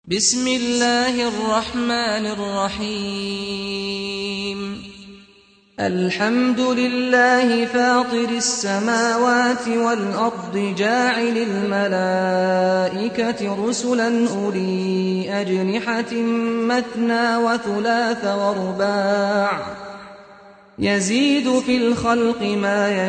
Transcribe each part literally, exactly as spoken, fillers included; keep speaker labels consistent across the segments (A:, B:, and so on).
A: بسم الله الرحمن الرحيم الحمد لله فاطر السماوات والأرض جاعل الملائكة رسلا أولي أجنحة مثنى وثلاث ورباع يزيد في الخلق ما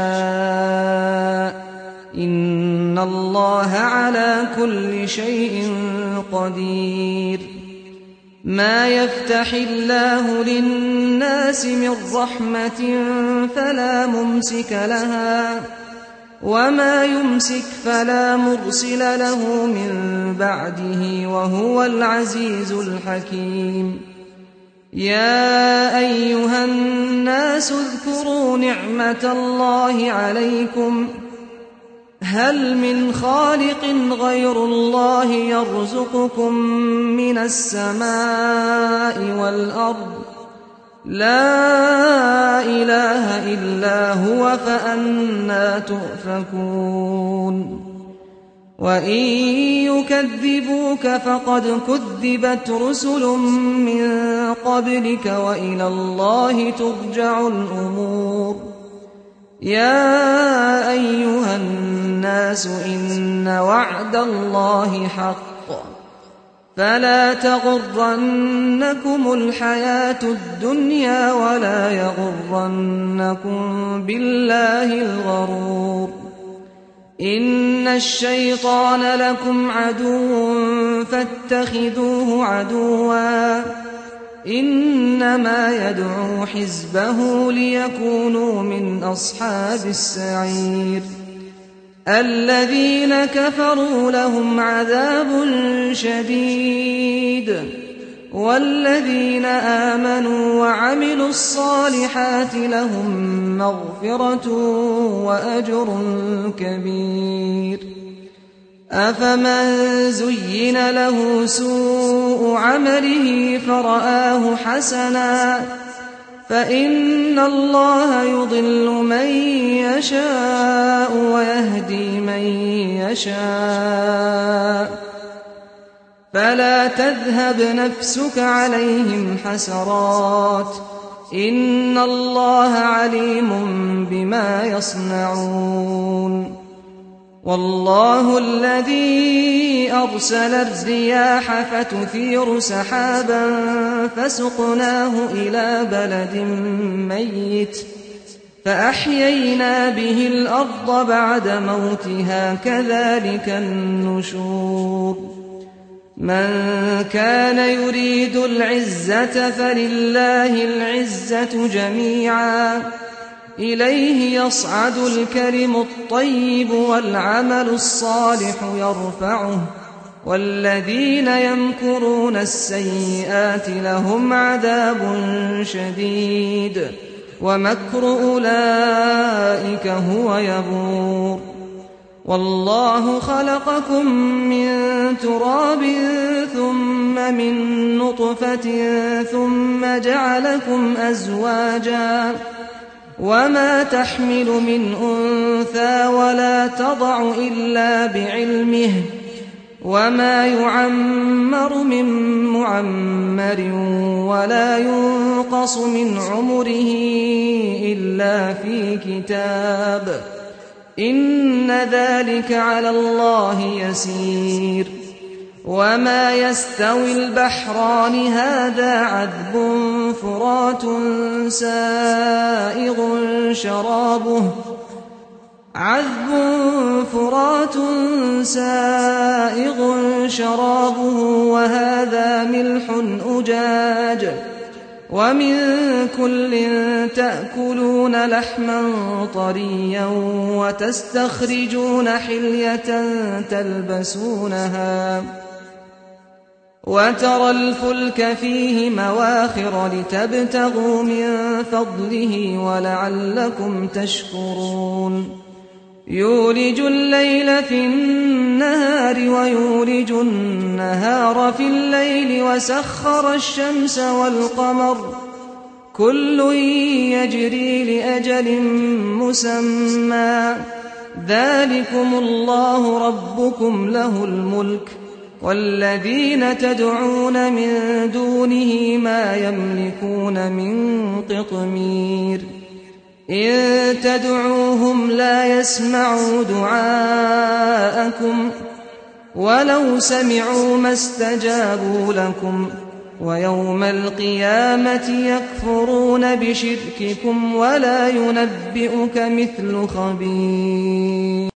A: يشاء إن الله على كل شيء قدير ما يفتح الله للناس من رحمة فلا ممسك لها وما يمسك فلا مرسل له من بعده وهو العزيز الحكيم يا أيها الناس اذكروا نعمة الله عليكم هل من خالق غير الله يرزقكم من السماء والأرض لا إله إلا هو فأنى تؤفكون وإن يكذبوك فقد كذبت رسل من قبلك وإلى الله ترجع الأمور يا أيها الناس إن وعد الله حق فلا تغرنكم الحياة الدنيا ولا يغرنكم بالله الغرور إن الشيطان لكم عدو فاتخذوه عدوا إنما يدعو حزبه ليكونوا من أصحاب السعير الذين كفروا لهم عذاب شديد والذين آمنوا وعملوا الصالحات لهم مغفرة وأجر كبير أفمن زين له سوء عمله فرآه حسنا فإن الله يضل من يشاء ويهدي من يشاء فلا تذهب نفسك عليهم حسرات إن الله عليم بما يصنعون والله الذي أرسل الرياح فتثير سحابا فسقناه إلى بلد ميت فأحيينا به الأرض بعد موتها كذلك النشور من كان يريد العزة فلله العزة جميعا إليه يصعد الكلم الطيب والعمل الصالح يرفعه والذين يمكرون السيئات لهم عذاب شديد ومكر أولئك هو يبور والله خلقكم من تراب ثم من نطفة ثم جعلكم أزواجا وما تحمل من أنثى ولا تضع إلا بعلمه وما يعمر من معمر ولا ينقص من عمره إلا في كتاب إن ذلك على الله يسير وما يستوي البحران هذا عذب فرات سائغ شرابه عذب فرات سائغ شرابه وهذا ملح أجاج ومن كل تأكلون لحما طريا وتستخرجون حلية تلبسونها وترى الفلك فيه مواخر لتبتغوا من فضله ولعلكم تشكرون يولج الليل في النهار ويولج النهار في الليل وسخر الشمس والقمر كل يجري لأجل مسمى ذلكم الله ربكم له الملك والذين تدعون من دونه ما يملكون من قطمير إن تدعوهم لا يسمعوا دعاءكم ولو سمعوا ما استجابوا لكم ويوم القيامة يكفرون بشرككم ولا ينبئك مثل خبير.